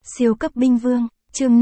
Siêu cấp binh vương, chương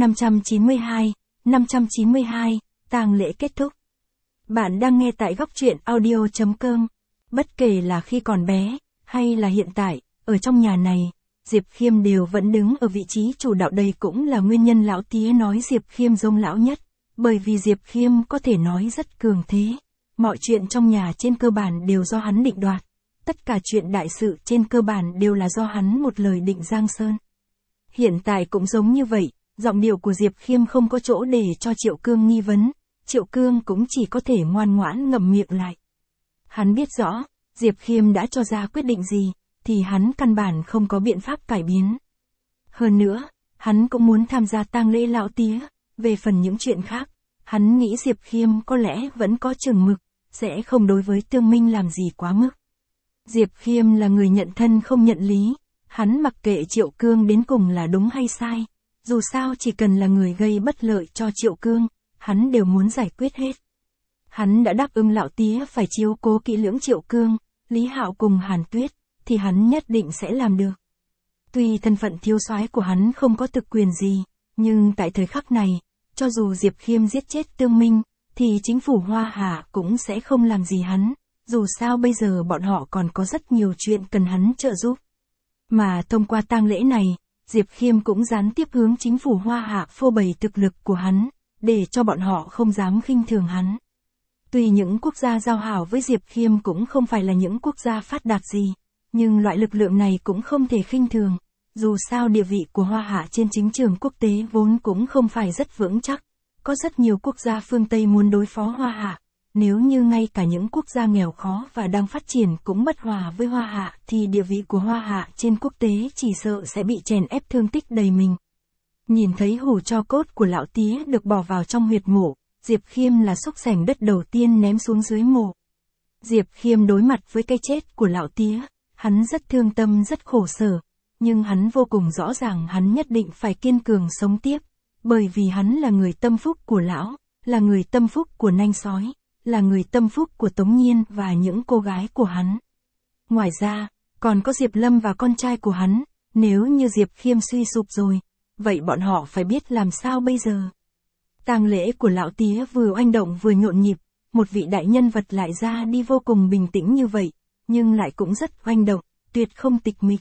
592, tang lễ kết thúc. Bạn đang nghe tại góc truyện audio.com. Bất kể là khi còn bé, hay là hiện tại, ở trong nhà này, Diệp Khiêm đều vẫn đứng ở vị trí chủ đạo. Đây cũng là nguyên nhân lão tía nói Diệp Khiêm giống lão nhất, bởi vì Diệp Khiêm có thể nói rất cường thế. Mọi chuyện trong nhà trên cơ bản đều do hắn định đoạt. Tất cả chuyện đại sự trên cơ bản đều là do hắn một lời định giang sơn. Hiện tại cũng giống như vậy, giọng điệu của Diệp Khiêm không có chỗ để cho Triệu Cương nghi vấn, Triệu Cương cũng chỉ có thể ngoan ngoãn ngậm miệng lại. Hắn biết rõ, Diệp Khiêm đã cho ra quyết định gì, thì hắn căn bản không có biện pháp cải biến. Hơn nữa, hắn cũng muốn tham gia tang lễ lão tía, về phần những chuyện khác, hắn nghĩ Diệp Khiêm có lẽ vẫn có chừng mực, sẽ không đối với Tương Minh làm gì quá mức. Diệp Khiêm là người nhận thân không nhận lý, hắn mặc kệ Triệu Cương đến cùng là đúng hay sai, dù sao chỉ cần là người gây bất lợi cho Triệu Cương, hắn đều muốn giải quyết hết. Hắn đã đáp ứng lão tía phải chiếu cố kỹ lưỡng Triệu Cương, Lý Hạo cùng Hàn Tuyết, thì hắn nhất định sẽ làm được. Tuy thân phận thiếu soái của hắn không có thực quyền gì, nhưng tại thời khắc này, cho dù Diệp Khiêm giết chết Tương Minh, thì chính phủ Hoa Hạ cũng sẽ không làm gì hắn, dù sao bây giờ bọn họ còn có rất nhiều chuyện cần hắn trợ giúp. Mà thông qua tang lễ này, Diệp Khiêm cũng gián tiếp hướng chính phủ Hoa Hạ phô bày thực lực của hắn, để cho bọn họ không dám khinh thường hắn. Tuy những quốc gia giao hảo với Diệp Khiêm cũng không phải là những quốc gia phát đạt gì, nhưng loại lực lượng này cũng không thể khinh thường, dù sao địa vị của Hoa Hạ trên chính trường quốc tế vốn cũng không phải rất vững chắc, có rất nhiều quốc gia phương Tây muốn đối phó Hoa Hạ. Nếu như ngay cả những quốc gia nghèo khó và đang phát triển cũng bất hòa với Hoa Hạ thì địa vị của Hoa Hạ trên quốc tế chỉ sợ sẽ bị chèn ép thương tích đầy mình. Nhìn thấy hủ tro cốt của lão tía được bỏ vào trong huyệt mộ, Diệp Khiêm là xúc xẻng đất đầu tiên ném xuống dưới mộ. Diệp Khiêm đối mặt với cái chết của lão tía, hắn rất thương tâm rất khổ sở, nhưng hắn vô cùng rõ ràng hắn nhất định phải kiên cường sống tiếp, bởi vì hắn là người tâm phúc của lão, là người tâm phúc của Nanh Sói, là người tâm phúc của Tống Nhiên và những cô gái của hắn. Ngoài ra, còn có Diệp Lâm và con trai của hắn, nếu như Diệp Khiêm suy sụp rồi, vậy bọn họ phải biết làm sao bây giờ. Tang lễ của lão tía vừa oanh động vừa nhộn nhịp, một vị đại nhân vật lại ra đi vô cùng bình tĩnh như vậy, nhưng lại cũng rất oanh động, tuyệt không tịch mịch.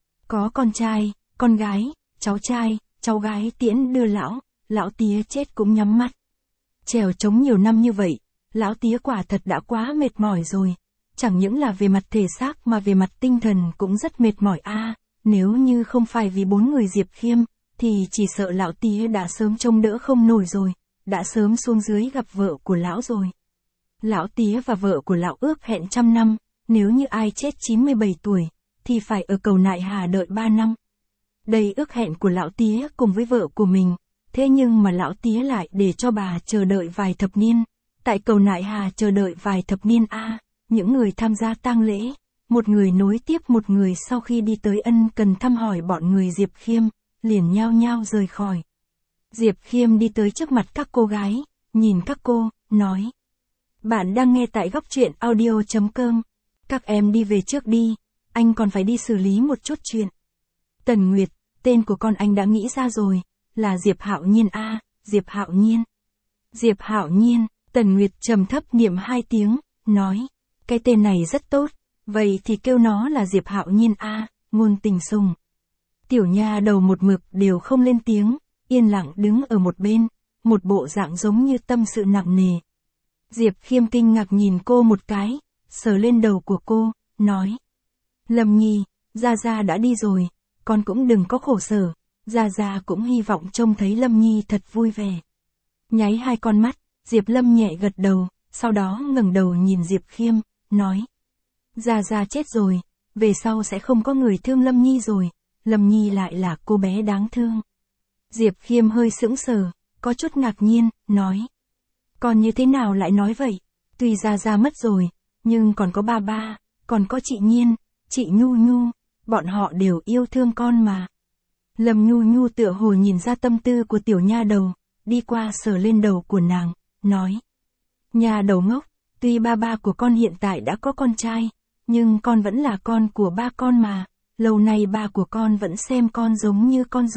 Có con trai, con gái, cháu trai, cháu gái tiễn đưa lão tía chết cũng nhắm mắt. Trèo trống nhiều năm như vậy, lão tía quả thật đã quá mệt mỏi rồi, chẳng những là về mặt thể xác mà về mặt tinh thần cũng rất mệt mỏi nếu như không phải vì 4 người Diệp Khiêm, thì chỉ sợ lão tía đã sớm trông đỡ không nổi rồi, đã sớm xuống dưới gặp vợ của lão rồi. Lão tía và vợ của lão ước hẹn 100 năm, nếu như ai chết 97 tuổi, thì phải ở cầu Nại Hà đợi 3 năm. Đây ước hẹn của lão tía cùng với vợ của mình, thế nhưng mà lão tía lại để cho bà chờ đợi vài thập niên. Tại cầu Nại Hà chờ đợi vài thập niên những người tham gia tang lễ, một người nối tiếp một người sau khi đi tới ân cần thăm hỏi bọn người Diệp Khiêm, liền nhao nhao rời khỏi. Diệp Khiêm đi tới trước mặt các cô gái, nhìn các cô, nói. Bạn đang nghe tại góc truyện audio.com. Các em đi về trước đi, anh còn phải đi xử lý một chút chuyện. Tần Nguyệt, tên của con anh đã nghĩ ra rồi, là Diệp Hạo Nhiên Diệp Hạo Nhiên. Diệp Hạo Nhiên. Tần Nguyệt trầm thấp niệm 2 tiếng, nói, cái tên này rất tốt, vậy thì kêu nó là Diệp Hạo Nhiên Ngôn Tình Sùng. Tiểu nha đầu một mực đều không lên tiếng, yên lặng đứng ở một bên, một bộ dạng giống như tâm sự nặng nề. Diệp Khiêm kinh ngạc nhìn cô một cái, sờ lên đầu của cô, nói, Lâm Nhi, Gia Gia đã đi rồi, con cũng đừng có khổ sở, Gia Gia cũng hy vọng trông thấy Lâm Nhi thật vui vẻ. Nháy 2 con mắt, Diệp Lâm nhẹ gật đầu, sau đó ngẩng đầu nhìn Diệp Khiêm, nói. Gia Gia chết rồi, về sau sẽ không có người thương Lâm Nhi rồi, Lâm Nhi lại là cô bé đáng thương. Diệp Khiêm hơi sững sờ, có chút ngạc nhiên, nói. Con như thế nào lại nói vậy? Tuy Gia Gia mất rồi, nhưng còn có ba, còn có chị Nhiên, chị Nhu Nhu, bọn họ đều yêu thương con mà. Lâm Nhu Nhu tựa hồ nhìn ra tâm tư của tiểu nha đầu, đi qua sờ lên đầu của nàng, nói. Nha đầu ngốc, tuy ba của con hiện tại đã có con trai, nhưng con vẫn là con của ba con mà, lâu nay ba của con vẫn xem con giống như con ruột,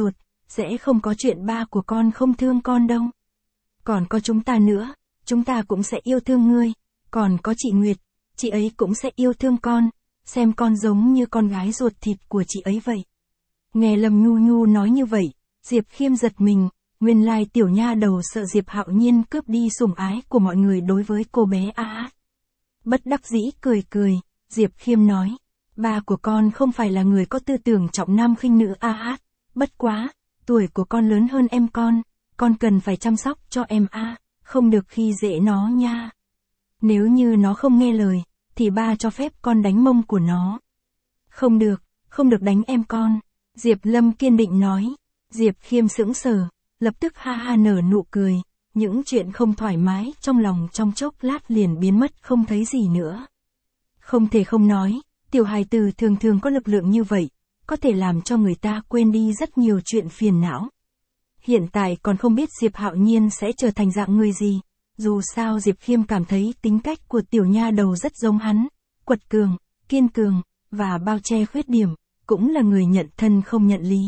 sẽ không có chuyện ba của con không thương con đâu. Còn có chúng ta nữa, chúng ta cũng sẽ yêu thương ngươi, còn có chị Nguyệt, chị ấy cũng sẽ yêu thương con, xem con giống như con gái ruột thịt của chị ấy vậy. Nghe Lâm Nhu Nhu nói như vậy, Diệp Khiêm giật mình, nguyên lai tiểu nha đầu sợ Diệp Hạo Nhiên cướp đi sủng ái của mọi người đối với cô bé A. Bất đắc dĩ cười cười, Diệp Khiêm nói, ba của con không phải là người có tư tưởng trọng nam khinh nữ A. Bất quá, tuổi của con lớn hơn em con cần phải chăm sóc cho em A, không được khi dễ nó nha. Nếu như nó không nghe lời, thì ba cho phép con đánh mông của nó. Không được đánh em con, Diệp Lâm kiên định nói. Diệp Khiêm sững sờ, lập tức ha ha nở nụ cười, những chuyện không thoải mái trong lòng trong chốc lát liền biến mất không thấy gì nữa. Không thể không nói, tiểu hài tử thường thường có lực lượng như vậy, có thể làm cho người ta quên đi rất nhiều chuyện phiền não. Hiện tại còn không biết Diệp Hạo Nhiên sẽ trở thành dạng người gì, dù sao Diệp Khiêm cảm thấy tính cách của tiểu nha đầu rất giống hắn, quật cường, kiên cường, và bao che khuyết điểm, cũng là người nhận thân không nhận lý.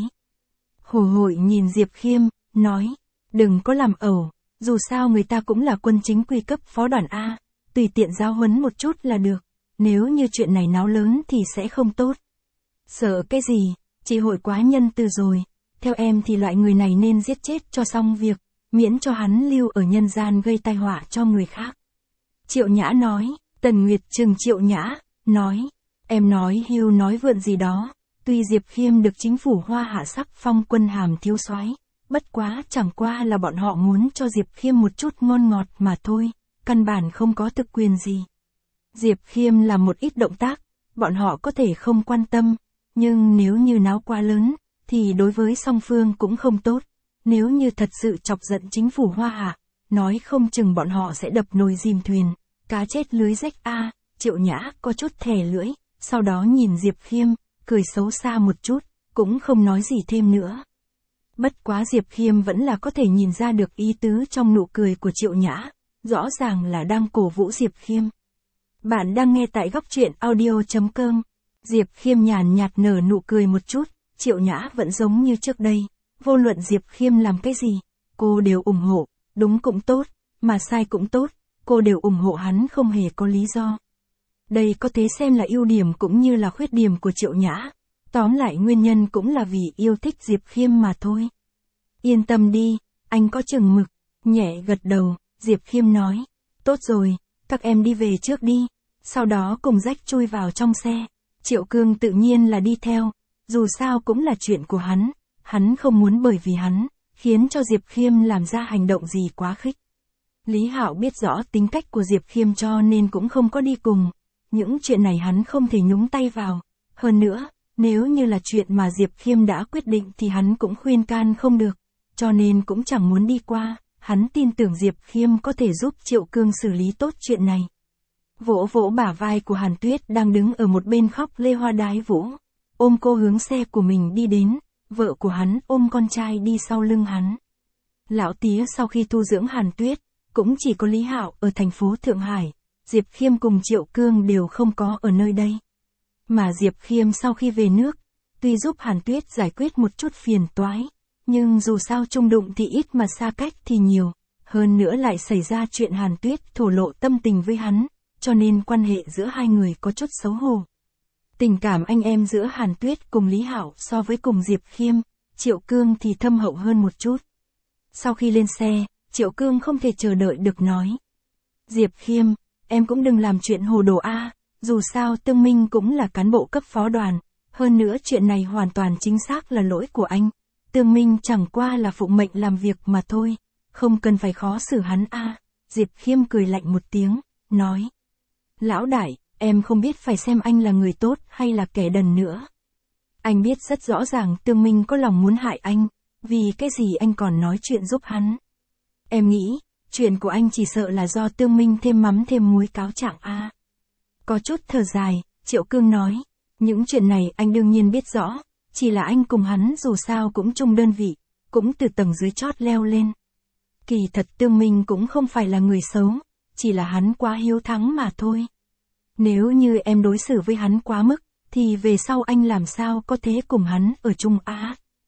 Hồ Hội nhìn Diệp Khiêm, nói, đừng có làm ẩu, dù sao người ta cũng là quân chính quy cấp phó đoàn A, tùy tiện giáo huấn một chút là được, nếu như chuyện này náo lớn thì sẽ không tốt. Sợ cái gì, chị Hội quá nhân từ rồi, theo em thì loại người này nên giết chết cho xong việc, miễn cho hắn lưu ở nhân gian gây tai họa cho người khác. Triệu Nhã nói, Tần Nguyệt trừng Triệu Nhã, nói, em nói hưu nói vượn gì đó, tuy Diệp Khiêm được chính phủ Hoa Hạ sắc phong quân hàm thiếu soái, bất quá chẳng qua là bọn họ muốn cho Diệp Khiêm một chút ngon ngọt mà thôi, căn bản không có thực quyền gì. Diệp Khiêm làm một ít động tác, bọn họ có thể không quan tâm, nhưng nếu như náo quá lớn, thì đối với song phương cũng không tốt. Nếu như thật sự chọc giận chính phủ Hoa Hạ, nói không chừng bọn họ sẽ đập nồi dìm thuyền, cá chết lưới rách A. Triệu Nhã có chút thè lưỡi, sau đó nhìn Diệp Khiêm, cười xấu xa một chút, cũng không nói gì thêm nữa. Bất quá Diệp Khiêm vẫn là có thể nhìn ra được ý tứ trong nụ cười của Triệu Nhã, rõ ràng là đang cổ vũ Diệp Khiêm. Bạn đang nghe tại góc truyện audio.com. Diệp Khiêm nhàn nhạt nở nụ cười một chút, Triệu Nhã vẫn giống như trước đây, vô luận Diệp Khiêm làm cái gì, cô đều ủng hộ, đúng cũng tốt, mà sai cũng tốt, cô đều ủng hộ hắn không hề có lý do. Đây có thể xem là ưu điểm cũng như là khuyết điểm của Triệu Nhã, tóm lại nguyên nhân cũng là vì yêu thích Diệp Khiêm mà thôi. Yên tâm đi, anh có chừng mực, nhẹ gật đầu, Diệp Khiêm nói, tốt rồi, các em đi về trước đi, sau đó cùng rách chui vào trong xe. Triệu Cương tự nhiên là đi theo, dù sao cũng là chuyện của hắn không muốn bởi vì hắn, khiến cho Diệp Khiêm làm ra hành động gì quá khích. Lý Hạo biết rõ tính cách của Diệp Khiêm cho nên cũng không có đi cùng, những chuyện này hắn không thể nhúng tay vào, hơn nữa, nếu như là chuyện mà Diệp Khiêm đã quyết định thì hắn cũng khuyên can không được, cho nên cũng chẳng muốn đi qua, hắn tin tưởng Diệp Khiêm có thể giúp Triệu Cương xử lý tốt chuyện này. Vỗ vỗ bả vai của Hàn Tuyết đang đứng ở một bên khóc lê hoa đái vũ, ôm cô hướng xe của mình đi đến, vợ của hắn ôm con trai đi sau lưng hắn. Lão Tía sau khi tu dưỡng Hàn Tuyết, cũng chỉ có Lý Hạo ở thành phố Thượng Hải, Diệp Khiêm cùng Triệu Cương đều không có ở nơi đây. Mà Diệp Khiêm sau khi về nước, tuy giúp Hàn Tuyết giải quyết một chút phiền toái, nhưng dù sao chung đụng thì ít mà xa cách thì nhiều, hơn nữa lại xảy ra chuyện Hàn Tuyết thổ lộ tâm tình với hắn, cho nên quan hệ giữa hai người có chút xấu hổ. Tình cảm anh em giữa Hàn Tuyết cùng Lý Hạo so với cùng Diệp Khiêm, Triệu Cương thì thâm hậu hơn một chút. Sau khi lên xe, Triệu Cương không thể chờ đợi được nói. Diệp Khiêm, em cũng đừng làm chuyện hồ đồ a, dù sao Tương Minh cũng là cán bộ cấp phó đoàn, hơn nữa chuyện này hoàn toàn chính xác là lỗi của anh. Tương Minh chẳng qua là phụng mệnh làm việc mà thôi, không cần phải khó xử hắn a. Diệp Khiêm cười lạnh một tiếng, nói. Lão đại, em không biết phải xem anh là người tốt hay là kẻ đần nữa. Anh biết rất rõ ràng Tương Minh có lòng muốn hại anh, vì cái gì anh còn nói chuyện giúp hắn. Em nghĩ, chuyện của anh chỉ sợ là do Tương Minh thêm mắm thêm muối cáo trạng a. Có chút thở dài, Triệu Cương nói, những chuyện này anh đương nhiên biết rõ, chỉ là anh cùng hắn dù sao cũng chung đơn vị, cũng từ tầng dưới chót leo lên. Kỳ thật Tương Minh cũng không phải là người xấu, chỉ là hắn quá hiếu thắng mà thôi. Nếu như em đối xử với hắn quá mức, thì về sau anh làm sao có thể cùng hắn ở chung a?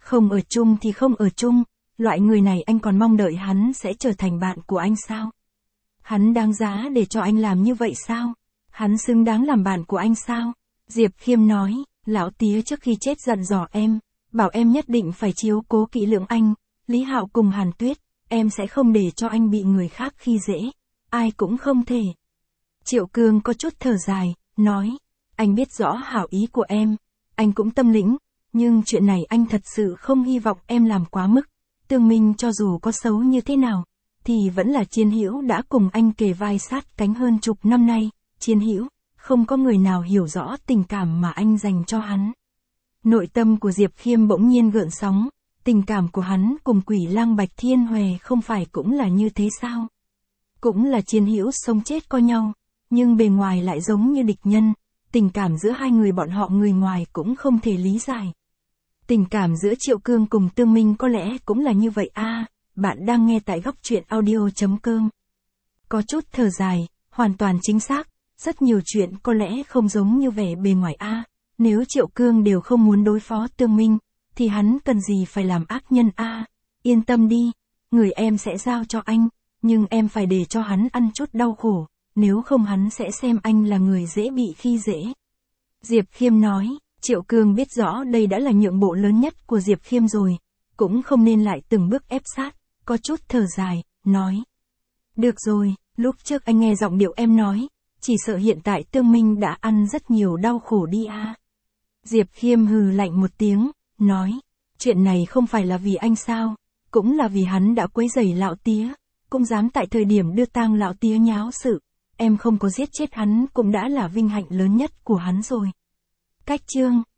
Không ở chung thì không ở chung, loại người này anh còn mong đợi hắn sẽ trở thành bạn của anh sao? Hắn đáng giá để cho anh làm như vậy sao? Hắn xứng đáng làm bạn của anh sao? Diệp Khiêm nói, lão tía trước khi chết dặn dò em, bảo em nhất định phải chiếu cố kỹ lưỡng anh, Lý Hạo cùng Hàn Tuyết, em sẽ không để cho anh bị người khác khi dễ, ai cũng không thể. Triệu Cương có chút thở dài, nói, anh biết rõ hảo ý của em, anh cũng tâm lĩnh, nhưng chuyện này anh thật sự không hy vọng em làm quá mức. Tương Minh cho dù có xấu như thế nào, thì vẫn là chiến hữu đã cùng anh kề vai sát cánh hơn chục năm nay, chiến hữu, không có người nào hiểu rõ tình cảm mà anh dành cho hắn. Nội tâm của Diệp Khiêm bỗng nhiên gợn sóng, tình cảm của hắn cùng Quỷ Lang Bạch Thiên Hòe không phải cũng là như thế sao? Cũng là chiến hữu sống chết co nhau, nhưng bề ngoài lại giống như địch nhân, tình cảm giữa hai người bọn họ người ngoài cũng không thể lý giải. Tình cảm giữa Triệu Cương cùng Tương Minh có lẽ cũng là như vậy a. Bạn đang nghe tại góc truyện audio.com. Có chút thở dài, hoàn toàn chính xác, rất nhiều chuyện có lẽ không giống như vẻ bề ngoài a. Nếu Triệu Cương đều không muốn đối phó Tương Minh, thì hắn cần gì phải làm ác nhân a. Yên tâm đi, người em sẽ giao cho anh, nhưng em phải để cho hắn ăn chút đau khổ, nếu không hắn sẽ xem anh là người dễ bị khi dễ. Diệp Khiêm nói, Triệu Cương biết rõ đây đã là nhượng bộ lớn nhất của Diệp Khiêm rồi, cũng không nên lại từng bước ép sát, có chút thở dài, nói. Được rồi, lúc trước anh nghe giọng điệu em nói, chỉ sợ hiện tại Tương Minh đã ăn rất nhiều đau khổ đi a. Diệp Khiêm hừ lạnh một tiếng, nói, chuyện này không phải là vì anh sao, cũng là vì hắn đã quấy rầy lão tía, cũng dám tại thời điểm đưa tang lão tía nháo sự, em không có giết chết hắn cũng đã là vinh hạnh lớn nhất của hắn rồi. Cách chương